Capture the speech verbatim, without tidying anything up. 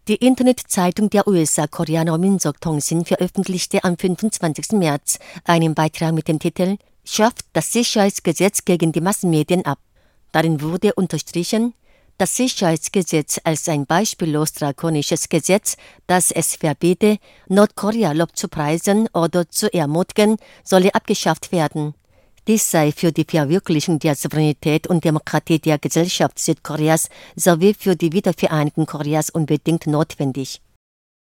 Die Internetzeitung der U S A Koreaner Minseok-Tongsin veröffentlichte am fünfundzwanzigsten März einen Beitrag mit dem Titel »Schafft das Sicherheitsgesetz gegen die Massenmedien ab«. Darin wurde unterstrichen, das Sicherheitsgesetz als ein beispiellos drakonisches Gesetz, das es verbiete, Nordkorea lobzupreisen oder zu ermutigen, solle abgeschafft werden. Dies sei für die Verwirklichung der Souveränität und Demokratie der Gesellschaft Südkoreas sowie für die Wiedervereinigung Koreas unbedingt notwendig.